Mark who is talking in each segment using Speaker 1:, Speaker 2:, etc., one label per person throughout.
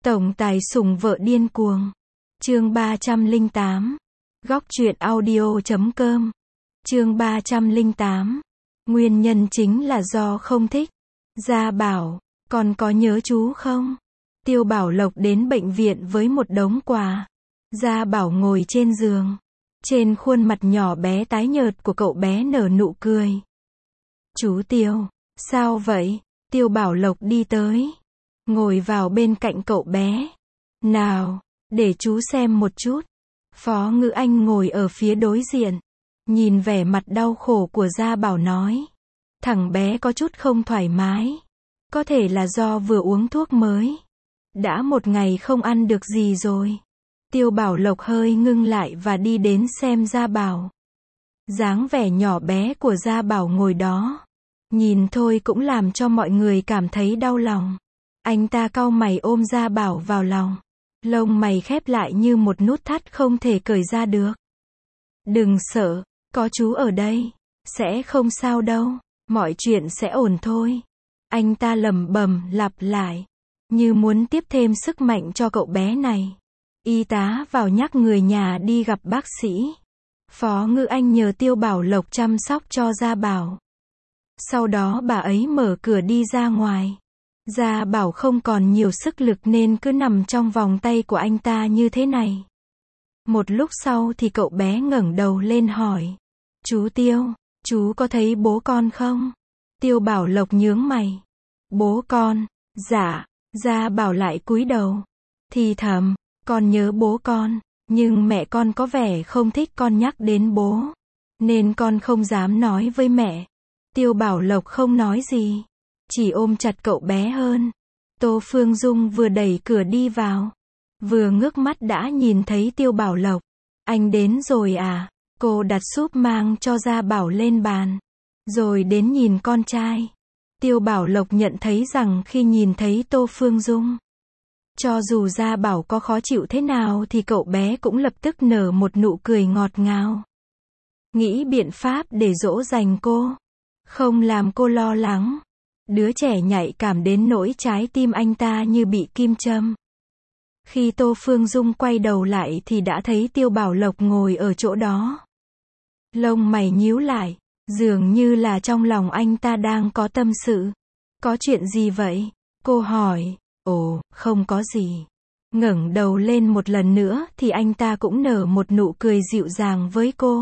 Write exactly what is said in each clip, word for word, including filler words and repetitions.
Speaker 1: Tổng tài sủng vợ điên cuồng. Chương ba trăm lẻ tám. Góc truyện audio chấm com. Chương ba trăm lẻ tám. Nguyên nhân chính là do không thích. Gia Bảo, còn có nhớ chú không? Tiêu Bảo Lộc đến bệnh viện với một đống quà. Gia Bảo ngồi trên giường. Trên khuôn mặt nhỏ bé tái nhợt của cậu bé nở nụ cười. Chú Tiêu, sao vậy? Tiêu Bảo Lộc đi tới. Ngồi vào bên cạnh cậu bé. Nào, để chú xem một chút. Phó Ngữ Anh ngồi ở phía đối diện. Nhìn vẻ mặt đau khổ của Gia Bảo nói. Thằng bé có chút không thoải mái. Có thể là do vừa uống thuốc mới. Đã một ngày không ăn được gì rồi. Tiêu Bảo Lộc hơi ngưng lại và đi đến xem Gia Bảo. Dáng vẻ nhỏ bé của Gia Bảo ngồi đó. Nhìn thôi cũng làm cho mọi người cảm thấy đau lòng. Anh ta cau mày ôm Gia Bảo vào lòng. Lông mày khép lại như một nút thắt không thể cởi ra được. Đừng sợ, có chú ở đây. Sẽ không sao đâu. Mọi chuyện sẽ ổn thôi. Anh ta lẩm bẩm lặp lại. Như muốn tiếp thêm sức mạnh cho cậu bé này. Y tá vào nhắc người nhà đi gặp bác sĩ. Phó Ngữ Anh nhờ Tiêu Bảo Lộc chăm sóc cho Gia Bảo. Sau đó bà ấy mở cửa đi ra ngoài. Gia Bảo không còn nhiều sức lực nên cứ nằm trong vòng tay của anh ta như thế này. Một lúc sau thì cậu bé ngẩng đầu lên hỏi. Chú Tiêu, chú có thấy bố con không? Tiêu Bảo Lộc nhướng mày. Bố con? Dạ. Gia Bảo lại cúi đầu. Thì thầm, con nhớ bố con, nhưng mẹ con có vẻ không thích con nhắc đến bố. Nên con không dám nói với mẹ. Tiêu Bảo Lộc không nói gì. Chỉ ôm chặt cậu bé hơn. Tô Phương Dung vừa đẩy cửa đi vào. Vừa ngước mắt đã nhìn thấy Tiêu Bảo Lộc. Anh đến rồi à? Cô đặt súp mang cho Gia Bảo lên bàn. Rồi đến nhìn con trai. Tiêu Bảo Lộc nhận thấy rằng khi nhìn thấy Tô Phương Dung. Cho dù Gia Bảo có khó chịu thế nào thì cậu bé cũng lập tức nở một nụ cười ngọt ngào. Nghĩ biện pháp để dỗ dành cô. Không làm cô lo lắng. Đứa trẻ nhạy cảm đến nỗi trái tim anh ta như bị kim châm. Khi Tô Phương Dung quay đầu lại thì đã thấy Tiêu Bảo Lộc ngồi ở chỗ đó. Lông mày nhíu lại, dường như là trong lòng anh ta đang có tâm sự. Có chuyện gì vậy? Cô hỏi. Ồ, không có gì. Ngẩng đầu lên một lần nữa thì anh ta cũng nở một nụ cười dịu dàng với cô.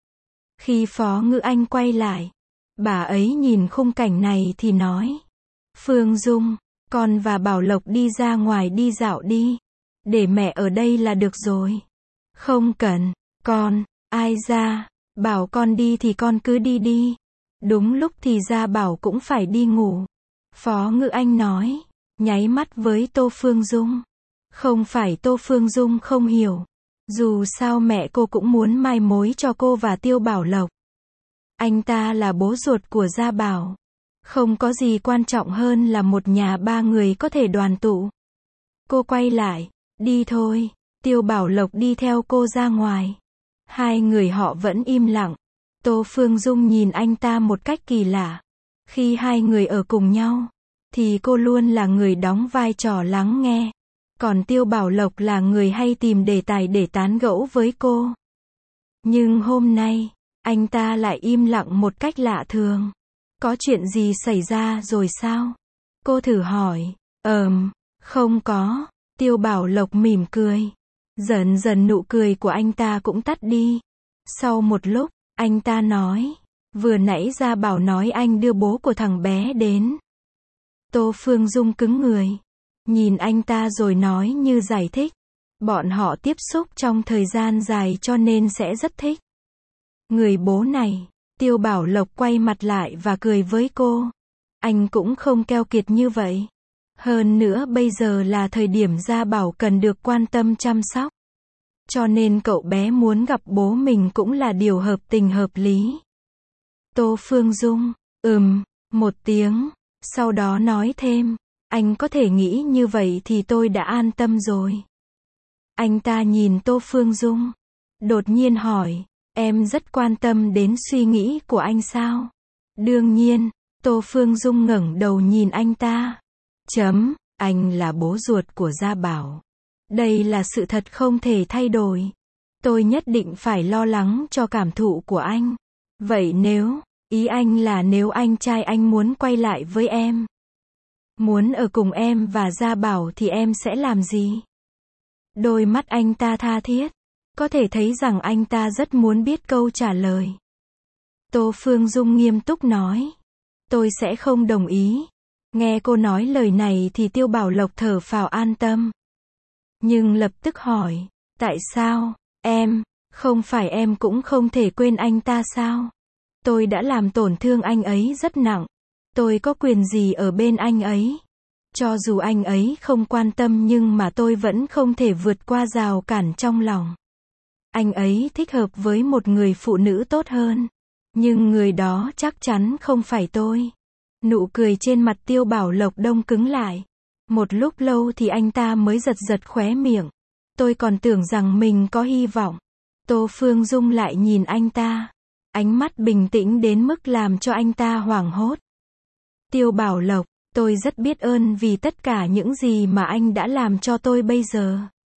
Speaker 1: Khi Phó Ngữ Anh quay lại, bà ấy nhìn khung cảnh này thì nói. Phương Dung, con và Bảo Lộc đi ra ngoài đi dạo đi. Để mẹ ở đây là được rồi. Không cần, con, ai ra, bảo con đi thì con cứ đi đi. Đúng lúc thì Gia Bảo cũng phải đi ngủ. Phó Ngữ Anh nói, nháy mắt với Tô Phương Dung. Không phải Tô Phương Dung không hiểu. Dù sao mẹ cô cũng muốn mai mối cho cô và Tiêu Bảo Lộc. Anh ta là bố ruột của Gia Bảo. Không có gì quan trọng hơn là một nhà ba người có thể đoàn tụ. Cô quay lại, đi thôi. Tiêu Bảo Lộc đi theo cô ra ngoài. Hai người họ vẫn im lặng. Tô Phương Dung nhìn anh ta một cách kỳ lạ. Khi hai người ở cùng nhau, thì cô luôn là người đóng vai trò lắng nghe. Còn Tiêu Bảo Lộc là người hay tìm đề tài để tán gẫu với cô. Nhưng hôm nay, anh ta lại im lặng một cách lạ thường. Có chuyện gì xảy ra rồi sao? Cô thử hỏi. Ờm, không có. Tiêu Bảo Lộc mỉm cười. Dần dần nụ cười của anh ta cũng tắt đi. Sau một lúc, anh ta nói. Vừa nãy Gia Bảo nói anh đưa bố của thằng bé đến. Tô Phương Dung cứng người. Nhìn anh ta rồi nói như giải thích. Bọn họ tiếp xúc trong thời gian dài cho nên sẽ rất thích. Người bố này. Tiêu Bảo Lộc quay mặt lại và cười với cô. Anh cũng không keo kiệt như vậy. Hơn nữa bây giờ là thời điểm Gia Bảo cần được quan tâm chăm sóc. Cho nên cậu bé muốn gặp bố mình cũng là điều hợp tình hợp lý. Tô Phương Dung, ừm, một tiếng. Sau đó nói thêm. Anh có thể nghĩ như vậy thì tôi đã an tâm rồi. Anh ta nhìn Tô Phương Dung. Đột nhiên hỏi. Em rất quan tâm đến suy nghĩ của anh sao? Đương nhiên. Tô Phương Dung ngẩng đầu nhìn anh ta. Chấm. Anh là bố ruột của Gia Bảo. Đây là sự thật không thể thay đổi. Tôi nhất định phải lo lắng cho cảm thụ của anh. Vậy nếu, ý anh là nếu anh trai anh muốn quay lại với em, muốn ở cùng em và Gia Bảo thì em sẽ làm gì? Đôi mắt anh ta tha thiết. Có thể thấy rằng anh ta rất muốn biết câu trả lời. Tô Phương Dung nghiêm túc nói. Tôi sẽ không đồng ý. Nghe cô nói lời này thì Tiêu Bảo Lộc thở phào an tâm. Nhưng lập tức hỏi. Tại sao? Em, không phải em cũng không thể quên anh ta sao? Tôi đã làm tổn thương anh ấy rất nặng. Tôi có quyền gì ở bên anh ấy? Cho dù anh ấy không quan tâm nhưng mà tôi vẫn không thể vượt qua rào cản trong lòng. Anh ấy thích hợp với một người phụ nữ tốt hơn. Nhưng người đó chắc chắn không phải tôi. Nụ cười trên mặt Tiêu Bảo Lộc đông cứng lại. Một lúc lâu thì anh ta mới giật giật khóe miệng. Tôi còn tưởng rằng mình có hy vọng. Tô Phương Dung lại nhìn anh ta. Ánh mắt bình tĩnh đến mức làm cho anh ta hoảng hốt. Tiêu Bảo Lộc, tôi rất biết ơn vì tất cả những gì mà anh đã làm cho tôi bây giờ.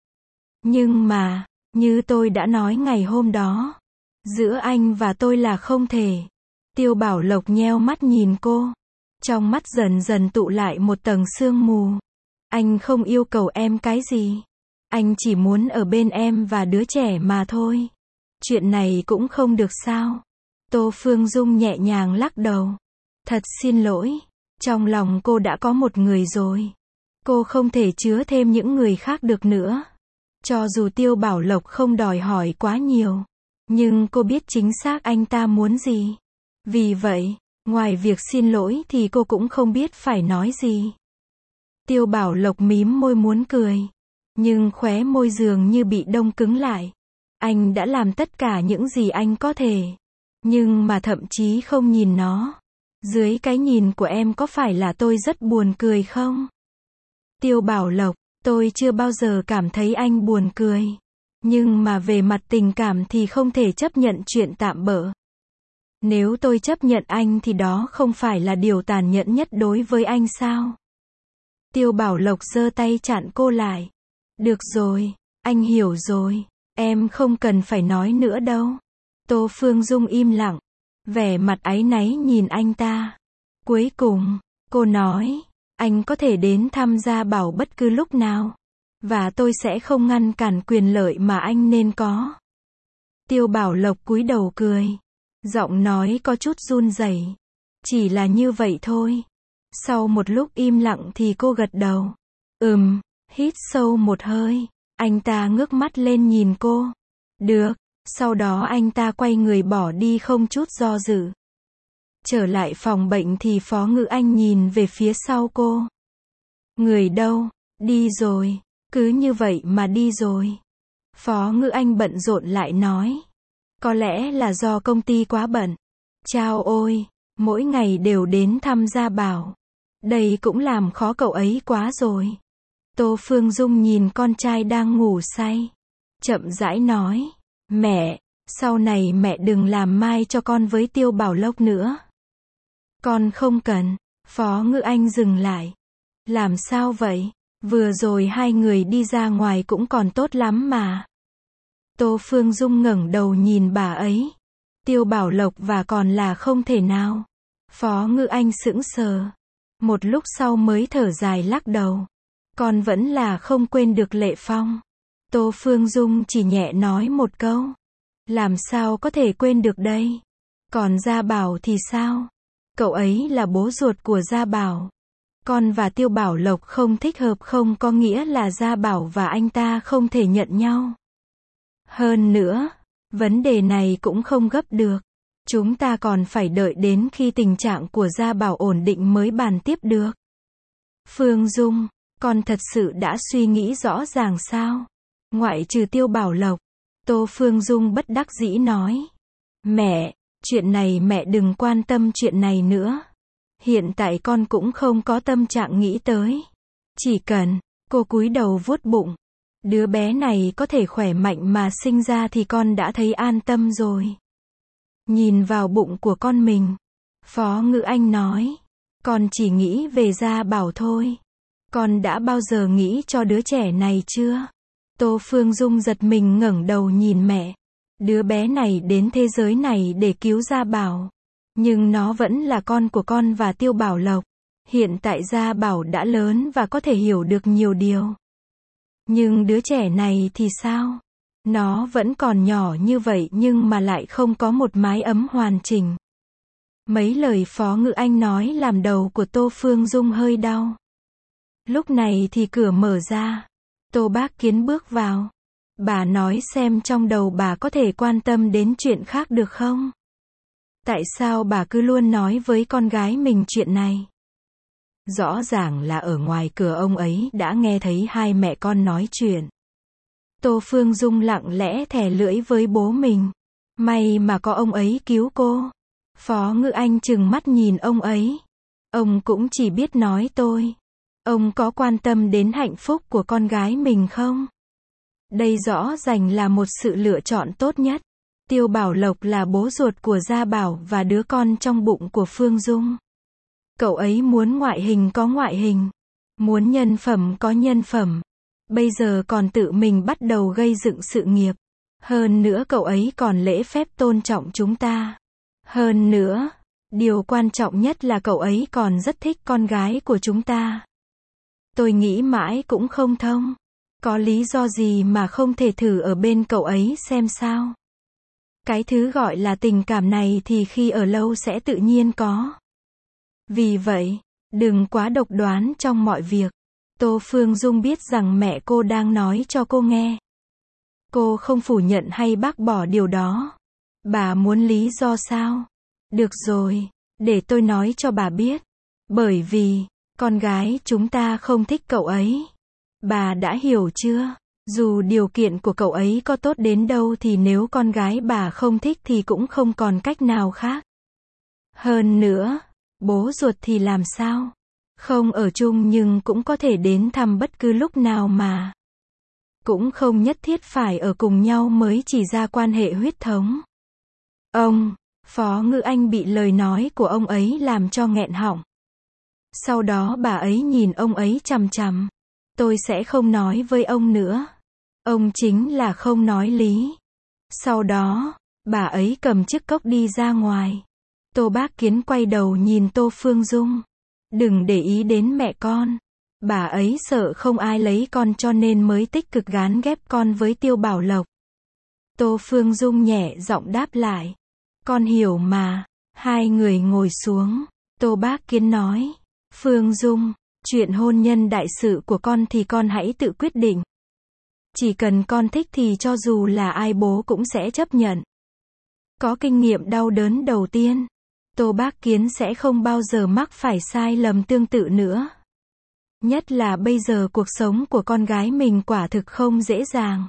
Speaker 1: Nhưng mà, như tôi đã nói ngày hôm đó, giữa anh và tôi là không thể. Tiêu Bảo Lộc nheo mắt nhìn cô. Trong mắt dần dần tụ lại một tầng sương mù. Anh không yêu cầu em cái gì. Anh chỉ muốn ở bên em và đứa trẻ mà thôi. Chuyện này cũng không được sao? Tô Phương Dung nhẹ nhàng lắc đầu. Thật xin lỗi. Trong lòng cô đã có một người rồi. Cô không thể chứa thêm những người khác được nữa. Cho dù Tiêu Bảo Lộc không đòi hỏi quá nhiều. Nhưng cô biết chính xác anh ta muốn gì. Vì vậy, ngoài việc xin lỗi thì cô cũng không biết phải nói gì. Tiêu Bảo Lộc mím môi muốn cười. Nhưng khóe môi dường như bị đông cứng lại. Anh đã làm tất cả những gì anh có thể. Nhưng mà thậm chí không nhìn nó. Dưới cái nhìn của em có phải là tôi rất buồn cười không? Tiêu Bảo Lộc, tôi chưa bao giờ cảm thấy anh buồn cười. Nhưng mà về mặt tình cảm thì không thể chấp nhận chuyện tạm bợ. Nếu tôi chấp nhận anh thì đó không phải là điều tàn nhẫn nhất đối với anh sao? Tiêu Bảo Lộc giơ tay chặn cô lại. Được rồi, anh hiểu rồi. Em không cần phải nói nữa đâu. Tô Phương Dung im lặng. Vẻ mặt áy náy nhìn anh ta. Cuối cùng, cô nói, anh có thể đến thăm Gia Bảo bất cứ lúc nào. Và tôi sẽ không ngăn cản quyền lợi mà anh nên có. Tiêu Bảo Lộc cúi đầu cười. Giọng nói có chút run rẩy. Chỉ là như vậy thôi. Sau một lúc im lặng thì cô gật đầu. Ừm, hít sâu một hơi. Anh ta ngước mắt lên nhìn cô. Được. Sau đó anh ta quay người bỏ đi không chút do dự. Trở lại phòng bệnh thì Phó Ngữ Anh nhìn về phía sau cô. Người đâu? Đi rồi. Cứ như vậy mà đi rồi. Phó Ngữ Anh bận rộn lại nói. Có lẽ là do công ty quá bận. Chao ôi, mỗi ngày đều đến thăm Gia Bảo. Đây cũng làm khó cậu ấy quá rồi. Tô Phương Dung nhìn con trai đang ngủ say. Chậm rãi nói. Mẹ, sau này mẹ đừng làm mai cho con với Tiêu Bảo Lộc nữa. Con không cần. Phó Ngữ Anh dừng lại. Làm sao vậy? Vừa rồi hai người đi ra ngoài cũng còn tốt lắm mà. Tô Phương Dung ngẩng đầu nhìn bà ấy. Tiêu Bảo Lộc và còn là không thể nào. Phó Ngữ Anh sững sờ. Một lúc sau mới thở dài lắc đầu. Con vẫn là không quên được Lệ Phong. Tô Phương Dung chỉ nhẹ nói một câu. Làm sao có thể quên được đây? Còn Gia Bảo thì sao? Cậu ấy là bố ruột của Gia Bảo. Con và Tiêu Bảo Lộc không thích hợp không có nghĩa là Gia Bảo và anh ta không thể nhận nhau. Hơn nữa, vấn đề này cũng không gấp được. Chúng ta còn phải đợi đến khi tình trạng của Gia Bảo ổn định mới bàn tiếp được. Phương Dung, con thật sự đã suy nghĩ rõ ràng sao? Ngoại trừ Tiêu Bảo Lộc. Tô Phương Dung bất đắc dĩ nói. Mẹ, chuyện này mẹ đừng quan tâm chuyện này nữa. Hiện tại con cũng không có tâm trạng nghĩ tới. Chỉ cần, cô cúi đầu vuốt bụng. Đứa bé này có thể khỏe mạnh mà sinh ra thì con đã thấy an tâm rồi. Nhìn vào bụng của con mình. Phó Ngữ Anh nói. Con chỉ nghĩ về Gia Bảo thôi. Con đã bao giờ nghĩ cho đứa trẻ này chưa? Tô Phương Dung giật mình ngẩng đầu nhìn mẹ. Đứa bé này đến thế giới này để cứu Gia Bảo. Nhưng nó vẫn là con của con và Tiêu Bảo Lộc. Hiện tại Gia Bảo đã lớn và có thể hiểu được nhiều điều. Nhưng đứa trẻ này thì sao? Nó vẫn còn nhỏ như vậy nhưng mà lại không có một mái ấm hoàn chỉnh. Mấy lời Phó Ngự Anh nói làm đầu của Tô Phương Dung hơi đau. Lúc này thì cửa mở ra. Tô Bác Kiến bước vào. Bà nói xem trong đầu bà có thể quan tâm đến chuyện khác được không? Tại sao bà cứ luôn nói với con gái mình chuyện này? Rõ ràng là ở ngoài cửa ông ấy đã nghe thấy hai mẹ con nói chuyện. Tô Phương Dung lặng lẽ thè lưỡi với bố mình. May mà có ông ấy cứu cô. Phó Ngự Anh trừng mắt nhìn ông ấy. Ông cũng chỉ biết nói tôi. Ông có quan tâm đến hạnh phúc của con gái mình không? Đây rõ ràng là một sự lựa chọn tốt nhất. Tiêu Bảo Lộc là bố ruột của Gia Bảo và đứa con trong bụng của Phương Dung. Cậu ấy muốn ngoại hình có ngoại hình. Muốn nhân phẩm có nhân phẩm. Bây giờ còn tự mình bắt đầu gây dựng sự nghiệp. Hơn nữa cậu ấy còn lễ phép tôn trọng chúng ta. Hơn nữa, điều quan trọng nhất là cậu ấy còn rất thích con gái của chúng ta. Tôi nghĩ mãi cũng không thông. Có lý do gì mà không thể thử ở bên cậu ấy xem sao? Cái thứ gọi là tình cảm này thì khi ở lâu sẽ tự nhiên có. Vì vậy, đừng quá độc đoán trong mọi việc. Tô Phương Dung biết rằng mẹ cô đang nói cho cô nghe. Cô không phủ nhận hay bác bỏ điều đó. Bà muốn lý do sao? Được rồi, để tôi nói cho bà biết. Bởi vì, con gái chúng ta không thích cậu ấy. Bà đã hiểu chưa? Dù điều kiện của cậu ấy có tốt đến đâu thì nếu con gái bà không thích thì cũng không còn cách nào khác. Hơn nữa, bố ruột thì làm sao? Không ở chung nhưng cũng có thể đến thăm bất cứ lúc nào mà. Cũng không nhất thiết phải ở cùng nhau mới chỉ ra quan hệ huyết thống. Ông, Phó Ngự Anh bị lời nói của ông ấy làm cho nghẹn họng. Sau đó bà ấy nhìn ông ấy chằm chằm. Tôi sẽ không nói với ông nữa. Ông chính là không nói lý. Sau đó, bà ấy cầm chiếc cốc đi ra ngoài. Tô Bác Kiến quay đầu nhìn Tô Phương Dung. Đừng để ý đến mẹ con. Bà ấy sợ không ai lấy con cho nên mới tích cực gán ghép con với Tiêu Bảo Lộc. Tô Phương Dung nhẹ giọng đáp lại. Con hiểu mà. Hai người ngồi xuống. Tô Bác Kiến nói. Phương Dung, chuyện hôn nhân đại sự của con thì con hãy tự quyết định. Chỉ cần con thích thì cho dù là ai bố cũng sẽ chấp nhận. Có kinh nghiệm đau đớn đầu tiên, Tô Bác Kiến sẽ không bao giờ mắc phải sai lầm tương tự nữa. Nhất là bây giờ cuộc sống của con gái mình quả thực không dễ dàng.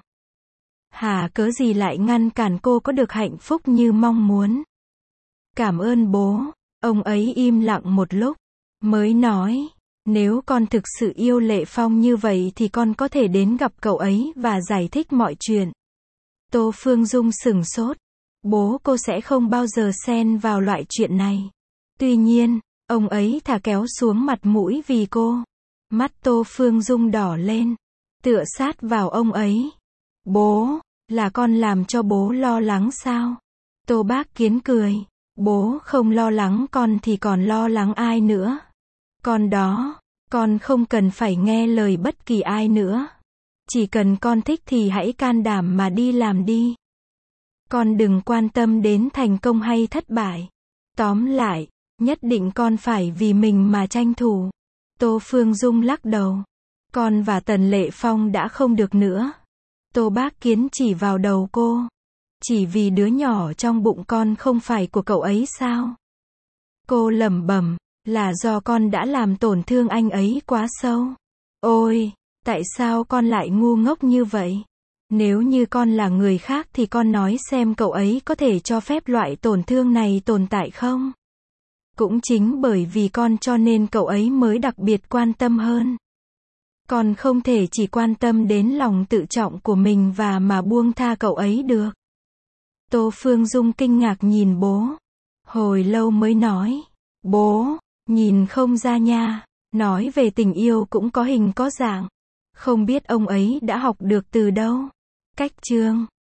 Speaker 1: Hà cớ gì lại ngăn cản cô có được hạnh phúc như mong muốn. Cảm ơn bố. Ông ấy im lặng một lúc, mới nói. Nếu con thực sự yêu Lệ Phong như vậy thì con có thể đến gặp cậu ấy và giải thích mọi chuyện. Tô Phương Dung sửng sốt. Bố cô sẽ không bao giờ xen vào loại chuyện này. Tuy nhiên, ông ấy thà kéo xuống mặt mũi vì cô. Mắt Tô Phương Dung đỏ lên, tựa sát vào ông ấy. Bố, là con làm cho bố lo lắng sao? Tô Bác Kiến cười. Bố không lo lắng con thì còn lo lắng ai nữa? Con đó, con không cần phải nghe lời bất kỳ ai nữa. Chỉ cần con thích thì hãy can đảm mà đi làm đi. Con đừng quan tâm đến thành công hay thất bại. Tóm lại, nhất định con phải vì mình mà tranh thủ. Tô Phương Dung lắc đầu. Con và Tần Lệ Phong đã không được nữa. Tô Bác Kiến chỉ vào đầu cô. Chỉ vì đứa nhỏ trong bụng con không phải của cậu ấy sao? Cô lẩm bẩm, là do con đã làm tổn thương anh ấy quá sâu. Ôi, tại sao con lại ngu ngốc như vậy? Nếu như con là người khác thì con nói xem cậu ấy có thể cho phép loại tổn thương này tồn tại không? Cũng chính bởi vì con cho nên cậu ấy mới đặc biệt quan tâm hơn. Con không thể chỉ quan tâm đến lòng tự trọng của mình và mà buông tha cậu ấy được. Tô Phương Dung kinh ngạc nhìn bố. Hồi lâu mới nói. Bố, nhìn không ra nha. Nói về tình yêu cũng có hình có dạng. Không biết ông ấy đã học được từ đâu. Cách chương